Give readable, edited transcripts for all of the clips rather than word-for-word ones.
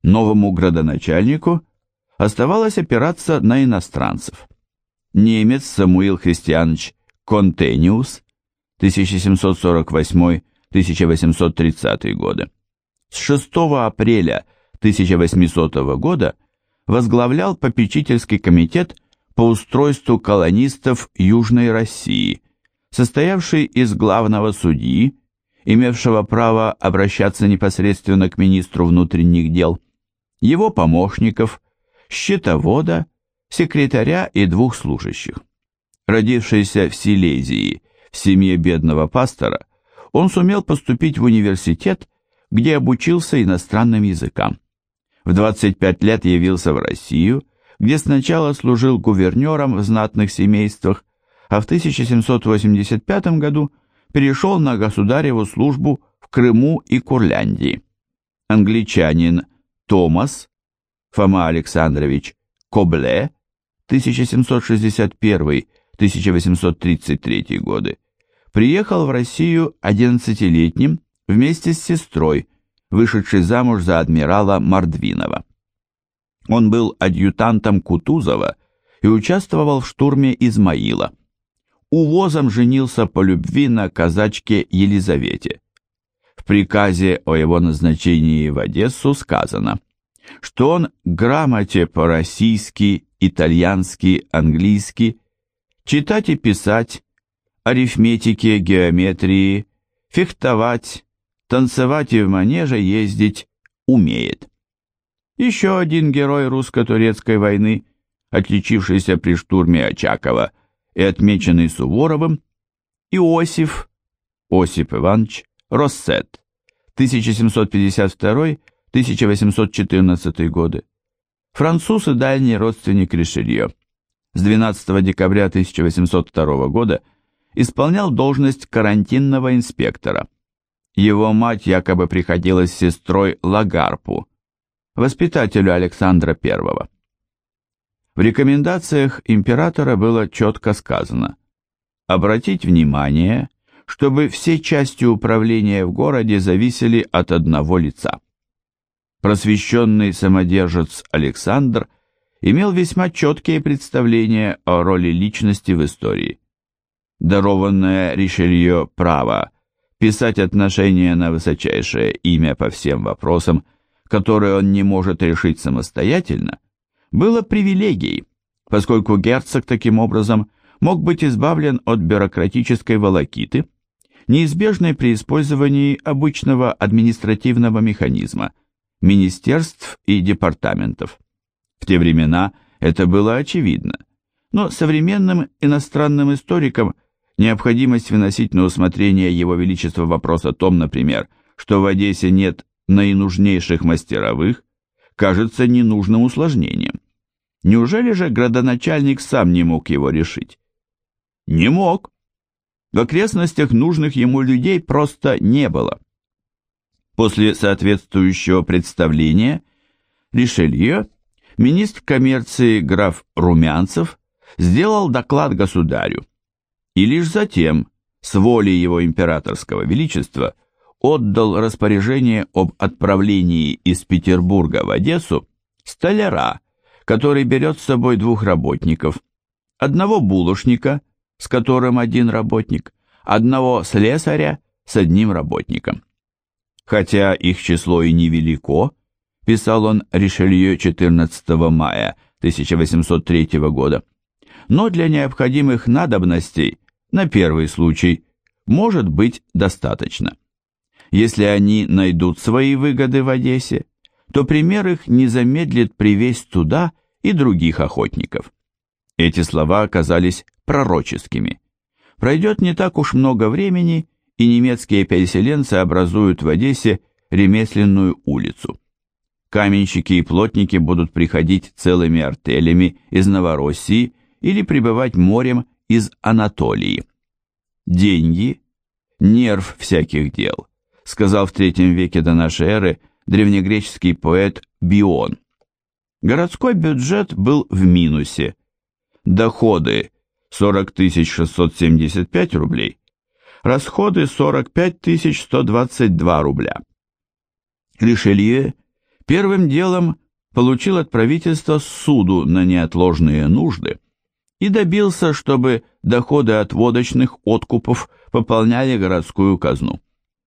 Новому градоначальнику оставалось опираться на иностранцев. Немец Самуил Христианович Контениус, 1748-1830 годы, с 6 апреля 1800 года возглавлял попечительский комитет по устройству колонистов Южной России, состоявший из главного судьи, имевшего право обращаться непосредственно к министру внутренних дел, его помощников, счетовода, секретаря и 2 служащих. Родившийся в Силезии в семье бедного пастора, он сумел поступить в университет, где обучился иностранным языкам. В 25 лет явился в Россию, где сначала служил гувернером в знатных семействах, а в 1785 году перешел на государеву службу в Крыму и Курляндии. Англичанин Томас Фома Александрович Кобле, 1761-1833 годы, приехал в Россию 11-летним вместе с сестрой, вышедшей замуж за адмирала Мордвинова. Он был адъютантом Кутузова и участвовал в штурме Измаила. Увозом женился по любви на казачке Елизавете. В приказе о его назначении в Одессу сказано, что он грамоте по-российски, итальянски, английски, читать и писать, арифметике, геометрии, фехтовать, танцевать и в манеже ездить умеет. Еще один герой русско-турецкой войны, отличившийся при штурме Очакова и отмеченный Суворовым, Осип Иванович Россет, 1752-1814 годы, француз и дальний родственник Ришелье. С 12 декабря 1802 года исполнял должность карантинного инспектора. Его мать якобы приходилась сестрой Лагарпу, воспитателю Александра I. В рекомендациях императора было четко сказано обратить внимание, чтобы все части управления в городе зависели от одного лица. Просвещенный самодержец Александр имел весьма четкие представления о роли личности в истории. Дарованное Ришелье право писать отношения на высочайшее имя по всем вопросам, которые он не может решить самостоятельно, было привилегией, поскольку герцог таким образом мог быть избавлен от бюрократической волокиты, неизбежной при использовании обычного административного механизма, министерств и департаментов. В те времена это было очевидно, но современным иностранным историкам необходимость выносить на усмотрение Его Величества вопрос о том, например, что в Одессе нет наинужнейших мастеровых, кажется ненужным усложнением. Неужели же градоначальник сам не мог его решить? Не мог. В окрестностях нужных ему людей просто не было. После соответствующего представления Ришелье, министр коммерции граф Румянцев, сделал доклад государю, и лишь затем, с воли его императорского величества, отдал распоряжение об отправлении из Петербурга в Одессу столяра, который берет с собой 2 работников, одного булочника, с которым 1 работник, одного слесаря с 1 работником. Хотя их число и невелико, писал он Ришелье 14 мая 1803 года, но для необходимых надобностей на первый случай может быть достаточно. Если они найдут свои выгоды в Одессе, то пример их не замедлит привезть туда и других охотников. Эти слова оказались пророческими. Пройдет не так уж много времени, и немецкие переселенцы образуют в Одессе ремесленную улицу. Каменщики и плотники будут приходить целыми артелями из Новороссии или прибывать морем из Анатолии. Деньги – нерв всяких дел, сказал в III веке до нашей эры древнегреческий поэт Бион. Городской бюджет был в минусе. Доходы 40 675 рублей, расходы 45 122 рубля. Ришелье Первым делом получил от правительства ссуду на неотложные нужды и добился, чтобы доходы от водочных откупов пополняли городскую казну.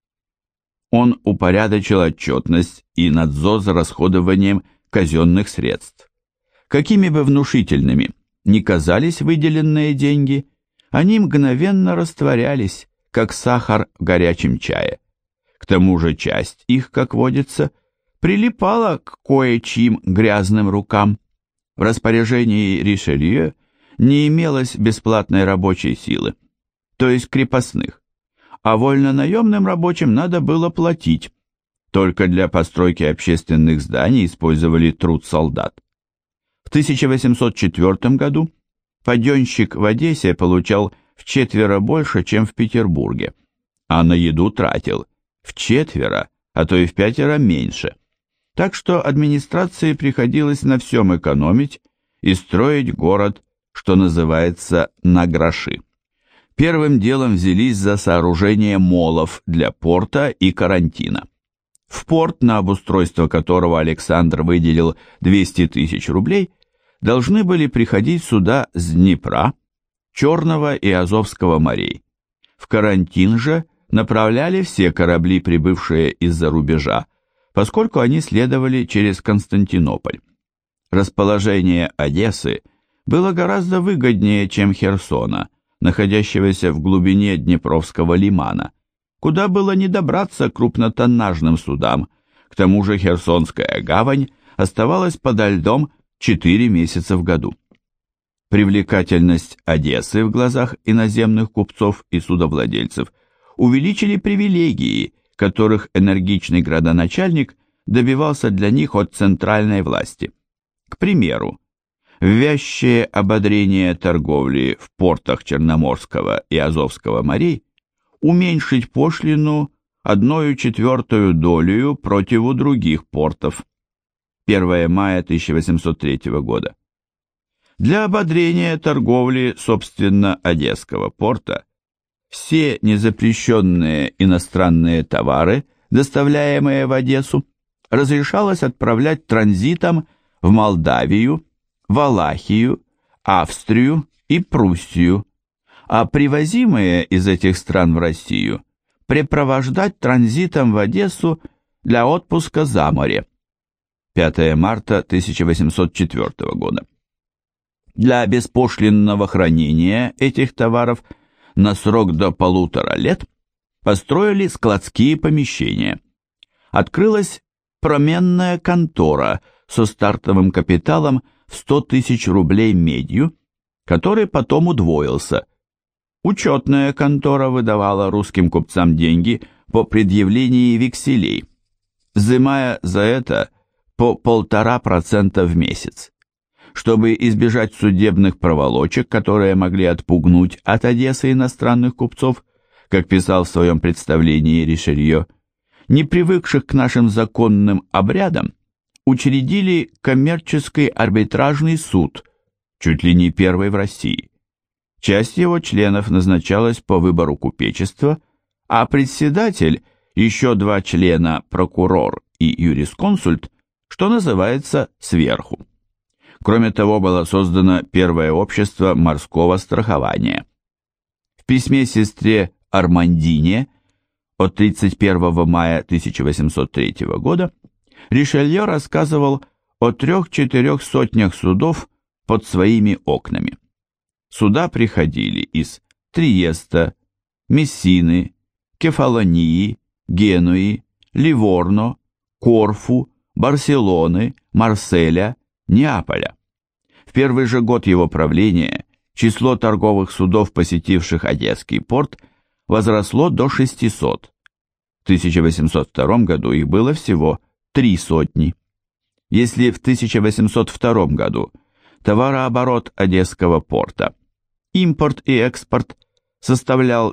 Он упорядочил отчетность и надзор за расходованием казенных средств. Какими бы внушительными ни казались выделенные деньги, они мгновенно растворялись, как сахар в горячем чае. К тому же часть их, как водится, прилипала к кое-чьим грязным рукам. В распоряжении Ришелье не имелось бесплатной рабочей силы, то есть крепостных, а вольнонаемным рабочим надо было платить. Только для постройки общественных зданий использовали труд солдат. В 1804 году паденщик в Одессе получал вчетверо больше, чем в Петербурге, а на еду тратил вчетверо, а то и в 5 меньше. Так что администрации приходилось на всем экономить и строить город, что называется, на гроши. Первым делом взялись за сооружение молов для порта и карантина. В порт, на обустройство которого Александр выделил 200 тысяч рублей, должны были приходить суда с Днепра, Черного и Азовского морей. В карантин же направляли все корабли, прибывшие из-за рубежа, поскольку они следовали через Константинополь. Расположение Одессы было гораздо выгоднее, чем Херсона, находящегося в глубине Днепровского лимана, куда было не добраться крупнотоннажным судам. К тому же Херсонская гавань оставалась подо льдом 4 месяца в году. Привлекательность Одессы в глазах иноземных купцов и судовладельцев увеличили привилегии, которых энергичный градоначальник добивался для них от центральной власти. К примеру, ввязчее ободрение торговли в портах Черноморского и Азовского морей уменьшить пошлину 1/4 долю против других портов. 1 мая 1803 года. Для ободрения торговли, собственно, Одесского порта, все незапрещенные иностранные товары, доставляемые в Одессу, разрешалось отправлять транзитом в Молдавию, Валахию, Австрию и Пруссию, а привозимые из этих стран в Россию препровождать транзитом в Одессу для отпуска за море. 5 марта 1804 года. Для беспошлинного хранения этих товаров на срок до 1,5 лет построили складские помещения. Открылась променная контора со стартовым капиталом в 100 тысяч рублей медью, который потом удвоился. Учетная контора выдавала русским купцам деньги по предъявлении векселей, взимая за это по 1,5% в месяц. Чтобы избежать судебных проволочек, которые могли отпугнуть от Одессы иностранных купцов, как писал в своем представлении Ришелье, не привыкших к нашим законным обрядам, учредили коммерческий арбитражный суд, чуть ли не первый в России. Часть его членов назначалась по выбору купечества, а председатель, еще 2 члена, прокурор и юрисконсульт, что называется, сверху. Кроме того, было создано первое общество морского страхования. В письме сестре Армандине от 31 мая 1803 года Ришелье рассказывал о 3-4 сотнях судов под своими окнами. Суда приходили из Триеста, Мессины, Кефалонии, Генуи, Ливорно, Корфу, Барселоны, Марселя, Неаполя. В первый же год его правления число торговых судов, посетивших Одесский порт, возросло до 600. В 1802 году их было всего 300. Если в 1802 году товарооборот Одесского порта, импорт и экспорт составлял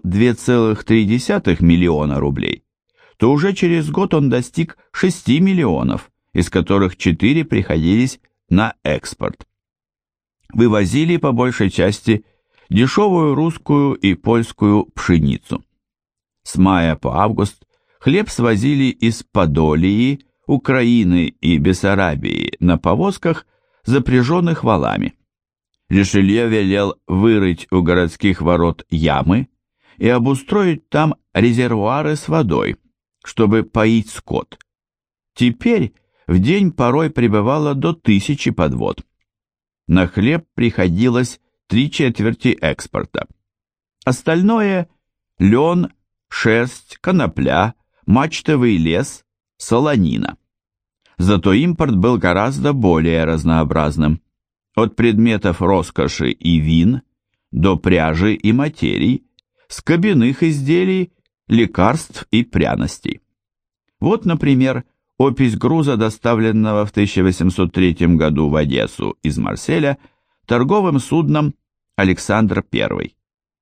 2,3 миллиона рублей, то уже через год он достиг 6 миллионов, из которых 4 приходились на экспорт. Вывозили по большей части дешевую русскую и польскую пшеницу. С мая по август хлеб свозили из Подолии, Украины и Бессарабии на повозках, запряженных валами. Ришелье велел вырыть у городских ворот ямы и обустроить там резервуары с водой, чтобы поить скот. Теперь в день порой прибывало до 1000 подвод. На хлеб приходилось 3/4 экспорта. Остальное – лен, шерсть, конопля, мачтовый лес, солонина. Зато импорт был гораздо более разнообразным. От предметов роскоши и вин до пряжи и материй, скобяных изделий, лекарств и пряностей. Вот, например, опись груза, доставленного в 1803 году в Одессу из Марселя торговым судном «Александр I».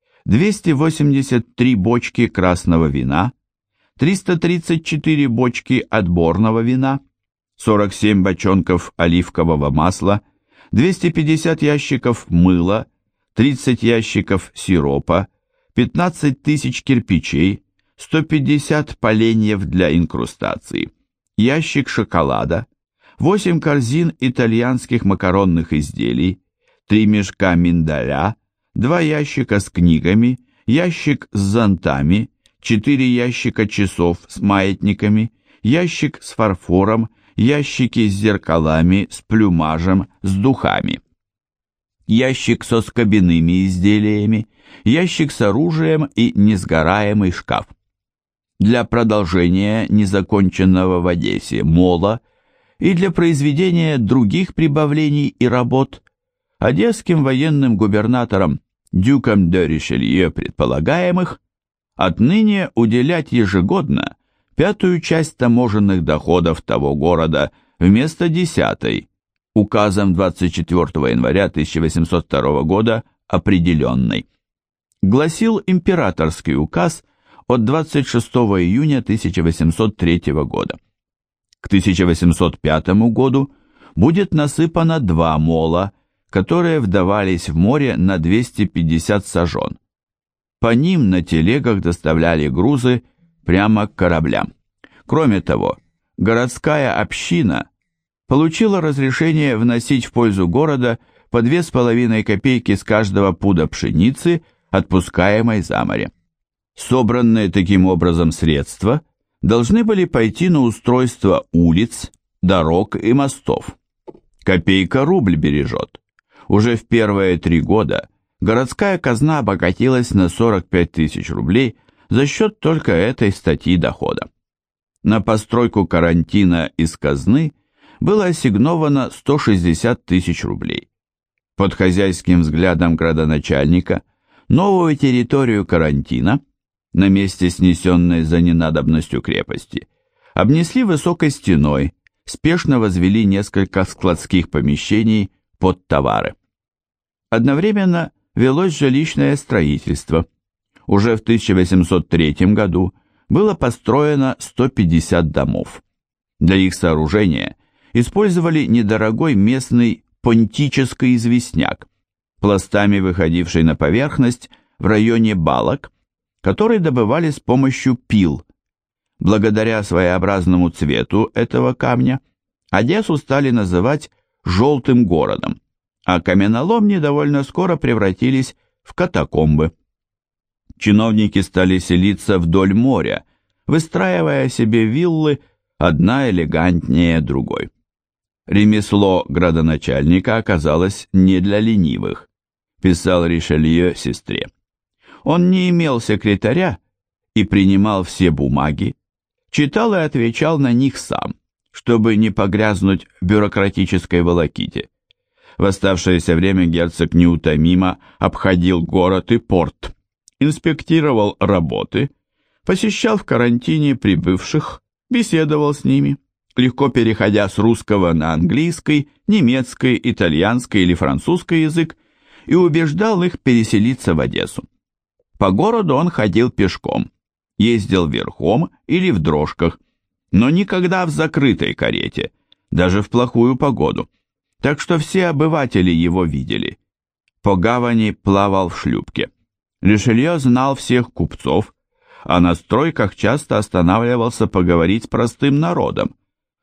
283 бочки красного вина, 334 бочки отборного вина, 47 бочонков оливкового масла, 250 ящиков мыла, 30 ящиков сиропа, 15 тысяч кирпичей, 150 поленьев для инкрустации, ящик шоколада, 8 корзин итальянских макаронных изделий, 3 мешка миндаля, 2 ящика с книгами, ящик с зонтами, 4 ящика часов с маятниками, ящик с фарфором, ящики с зеркалами, с плюмажем, с духами, ящик со скобяными изделиями, ящик с оружием и несгораемый шкаф. Для продолжения незаконченного в Одессе мола и для произведения других прибавлений и работ одесским военным губернатором дюком де Ришелье предполагаемых отныне уделять ежегодно 5-ю часть таможенных доходов того города вместо 10-й, указом 24 января 1802 года определенной. Гласил императорский указ от 26 июня 1803 года. К 1805 году будет насыпано 2 мола, которые вдавались в море на 250 сажен. По ним на телегах доставляли грузы прямо к кораблям. Кроме того, городская община получила разрешение вносить в пользу города по 2,5 копейки с каждого пуда пшеницы, отпускаемой за море. Собранные таким образом средства должны были пойти на устройство улиц, дорог и мостов. Копейка рубль бережет. Уже в первые 3 года городская казна обогатилась на 45 тысяч рублей за счет только этой статьи дохода. На постройку карантина из казны было ассигновано 160 тысяч рублей. Под хозяйским взглядом градоначальника новую территорию карантина, на месте снесенной за ненадобностью крепости, обнесли высокой стеной, спешно возвели несколько складских помещений под товары. Одновременно велось жилищное строительство. Уже в 1803 году было построено 150 домов. Для их сооружения использовали недорогой местный понтический известняк, пластами выходивший на поверхность в районе балок, который добывали с помощью пил. Благодаря своеобразному цвету этого камня Одессу стали называть «желтым городом», а каменоломни довольно скоро превратились в катакомбы. Чиновники стали селиться вдоль моря, выстраивая себе виллы, одна элегантнее другой. Ремесло градоначальника оказалось не для ленивых, писал Ришелье сестре. Он не имел секретаря и принимал все бумаги, читал и отвечал на них сам, чтобы не погрязнуть в бюрократической волоките. В оставшееся время герцог неутомимо обходил город и порт, инспектировал работы, посещал в карантине прибывших, беседовал с ними, легко переходя с русского на английский, немецкий, итальянский или французский язык, и убеждал их переселиться в Одессу. По городу он ходил пешком, ездил верхом или в дрожках, но никогда в закрытой карете, даже в плохую погоду, так что все обыватели его видели. По гавани плавал в шлюпке. Ришелье знал всех купцов, а на стройках часто останавливался поговорить с простым народом,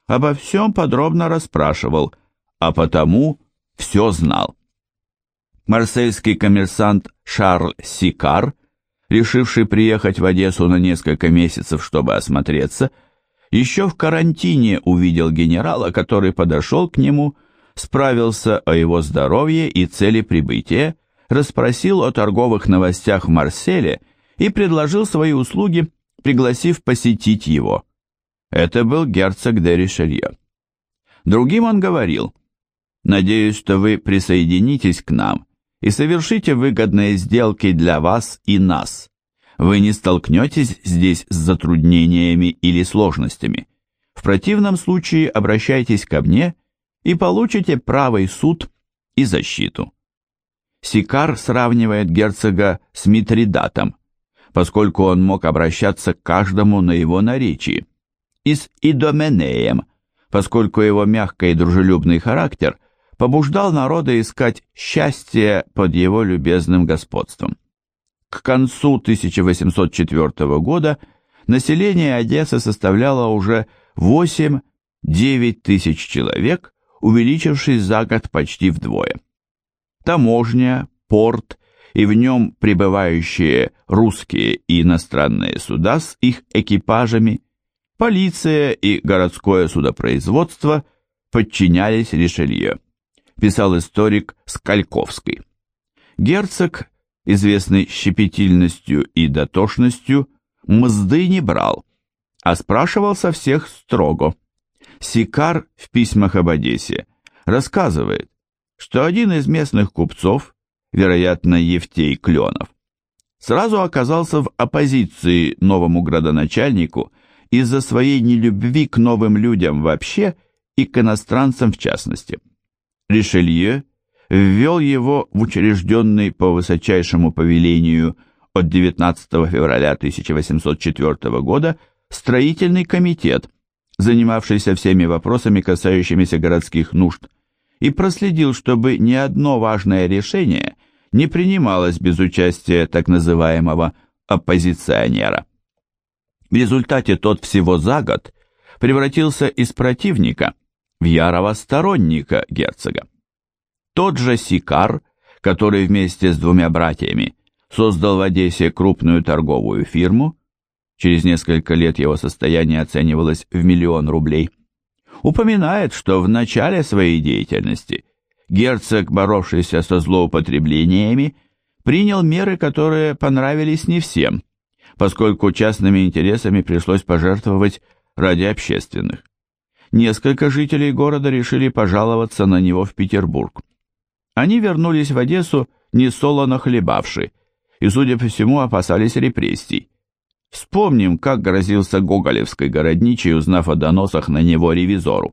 обо всем подробно расспрашивал, а потому все знал. Марсельский коммерсант Шарль Сикар, решивший приехать в Одессу на несколько месяцев, чтобы осмотреться, еще в карантине увидел генерала, который подошел к нему, справился о его здоровье и цели прибытия, расспросил о торговых новостях в Марселе и предложил свои услуги, пригласив посетить его. Это был герцог де Ришелье. Другим он говорил: «Надеюсь, что вы присоединитесь к нам и совершите выгодные сделки для вас и нас. Вы не столкнетесь здесь с затруднениями или сложностями. В противном случае обращайтесь ко мне и получите правый суд и защиту». Сикар сравнивает герцога с Митридатом, поскольку он мог обращаться к каждому на его наречии, и с Идоменеем, поскольку его мягкий и дружелюбный характер побуждал народа искать счастье под его любезным господством. К концу 1804 года население Одессы составляло уже 8-9 тысяч человек, увеличившись за год почти вдвое. Таможня, порт и в нем прибывающие русские и иностранные суда с их экипажами, полиция и городское судопроизводство подчинялись Ришелье, писал историк Скальковский. Герцог, известный щепетильностью и дотошностью, мзды не брал, а спрашивал со всех строго. Сикар в письмах об Одессе рассказывает, что один из местных купцов, вероятно, Евтей Кленов, сразу оказался в оппозиции новому градоначальнику из-за своей нелюбви к новым людям вообще и к иностранцам в частности. Ришелье ввел его в учрежденный по высочайшему повелению от 19 февраля 1804 года строительный комитет, занимавшийся всеми вопросами, касающимися городских нужд, и проследил, чтобы ни одно важное решение не принималось без участия так называемого оппозиционера. В результате тот всего за год превратился из противника в ярого сторонника герцога. Тот же Сикар, который вместе с двумя братьями создал в Одессе крупную торговую фирму, через несколько лет его состояние оценивалось в 1 000 000 рублей, упоминает, что в начале своей деятельности герцог, боровшийся со злоупотреблениями, принял меры, которые понравились не всем, поскольку частными интересами пришлось пожертвовать ради общественных. Несколько жителей города решили пожаловаться на него в Петербург. Они вернулись в Одессу несолоно хлебавши и, судя по всему, опасались репрессий. Вспомним, как грозился гоголевской городничий, узнав о доносах на него ревизору.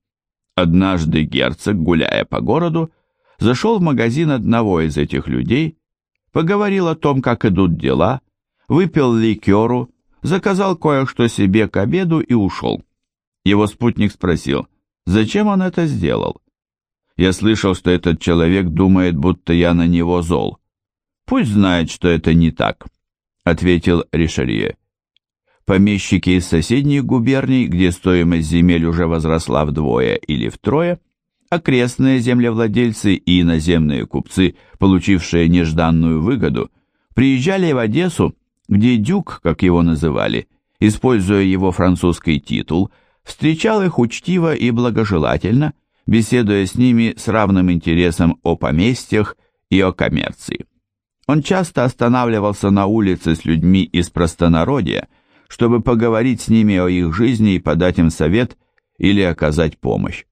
Однажды герцог, гуляя по городу, зашел в магазин одного из этих людей, поговорил о том, как идут дела, выпил ликеру, заказал кое-что себе к обеду и ушел. Его спутник спросил, зачем он это сделал. «Я слышал, что этот человек думает, будто я на него зол. Пусть знает, что это не так», — ответил Ришелье. Помещики из соседних губерний, где стоимость земель уже возросла вдвое или втрое, окрестные землевладельцы и иноземные купцы, получившие нежданную выгоду, приезжали в Одессу, где дюк, как его называли, используя его французский титул, встречал их учтиво и благожелательно, беседуя с ними с равным интересом о поместьях и о коммерции. Он часто останавливался на улице с людьми из простонародья, чтобы поговорить с ними о их жизни и подать им совет или оказать помощь.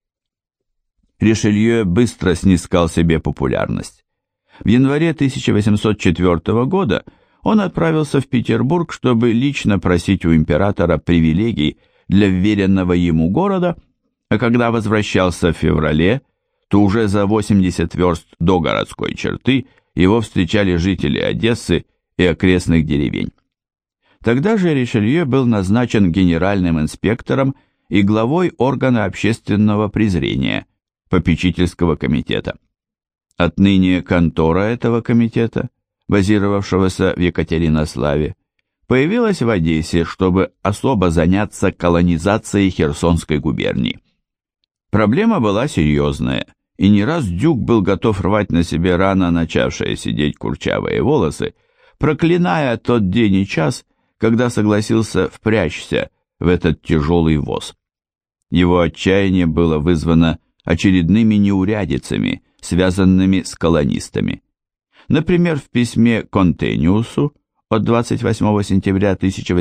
Ришелье быстро снискал себе популярность. В январе 1804 года он отправился в Петербург, чтобы лично просить у императора привилегий для вверенного ему города, а когда возвращался в феврале, то уже за 80 верст до городской черты его встречали жители Одессы и окрестных деревень. Тогда же Ришелье был назначен генеральным инспектором и главой органа общественного презрения, попечительского комитета. Отныне контора этого комитета, базировавшегося в Екатеринославе, появилась в Одессе, чтобы особо заняться колонизацией Херсонской губернии. Проблема была серьезная, и не раз Дюк был готов рвать на себе рано начавшие сидеть курчавые волосы, проклиная тот день и час, когда согласился впрячься в этот тяжелый воз. Его отчаяние было вызвано очередными неурядицами, связанными с колонистами. Например, в письме Контениусу от 28 сентября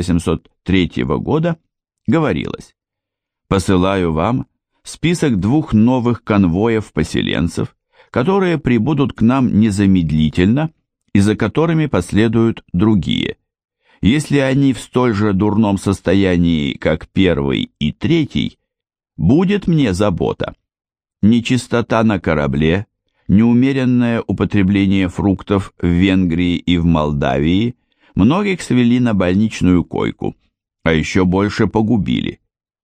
1803 года говорилось: «Посылаю вам список 2 новых конвоев поселенцев, которые прибудут к нам незамедлительно и за которыми последуют другие. Если они в столь же дурном состоянии, как 1 и 3, будет мне забота. Нечистота на корабле, неумеренное употребление фруктов в Венгрии и в Молдавии многих свели на больничную койку, а еще больше погубили.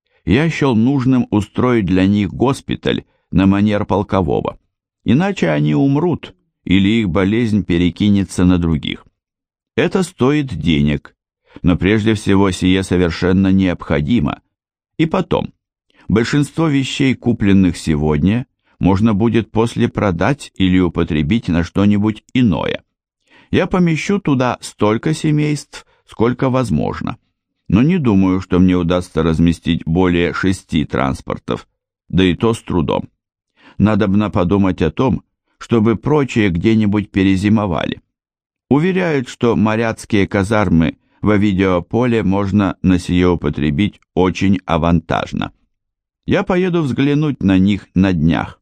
Я счел нужным устроить для них госпиталь на манер полкового, иначе они умрут или их болезнь перекинется на других. Это стоит денег, но прежде всего сие совершенно необходимо. И потом, большинство вещей, купленных сегодня, можно будет после продать или употребить на что-нибудь иное. Я помещу туда столько семейств, сколько возможно, но не думаю, что мне удастся разместить более 6 транспортов, да и то с трудом. Надобно подумать о том, чтобы прочие где-нибудь перезимовали. Уверяют, что моряцкие казармы в Овидиополе можно на сие употребить очень авантажно. Я поеду взглянуть на них на днях.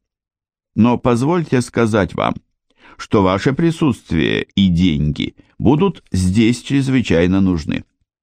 Но позвольте сказать вам, что ваше присутствие и деньги будут здесь чрезвычайно нужны.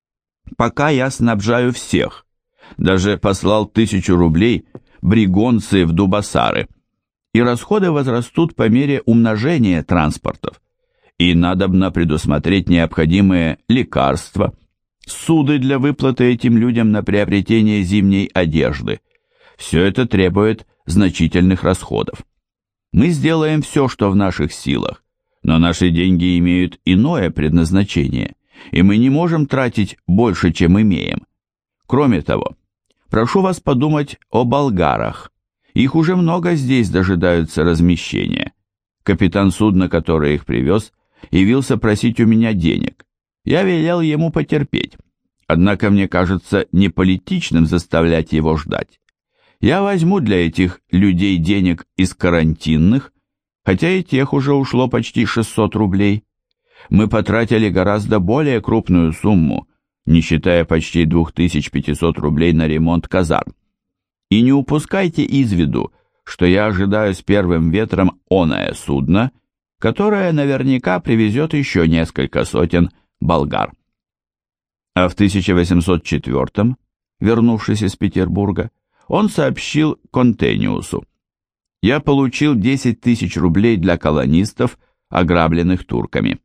Пока я снабжаю всех, даже послал 1000 рублей бригонцы в Дубасары, и расходы возрастут по мере умножения транспортов, и надобно предусмотреть необходимые лекарства, суды для выплаты этим людям на приобретение зимней одежды. Все это требует значительных расходов. Мы сделаем все, что в наших силах, но наши деньги имеют иное предназначение, и мы не можем тратить больше, чем имеем. Кроме того, прошу вас подумать о болгарах. Их уже много здесь дожидаются размещения. Капитан судна, который их привез, явился просить у меня денег. Я велел ему потерпеть, однако мне кажется неполитичным заставлять его ждать. Я возьму для этих людей денег из карантинных, хотя и тех уже ушло почти 600 рублей. Мы потратили гораздо более крупную сумму, не считая почти 2500 рублей на ремонт казарм. И не упускайте из виду, что я ожидаю с первым ветром оное судно, которое наверняка привезет еще несколько сотен болгар. А в 1804, вернувшись из Петербурга, он сообщил Контениусу: «Я получил 10 000 рублей для колонистов, ограбленных турками».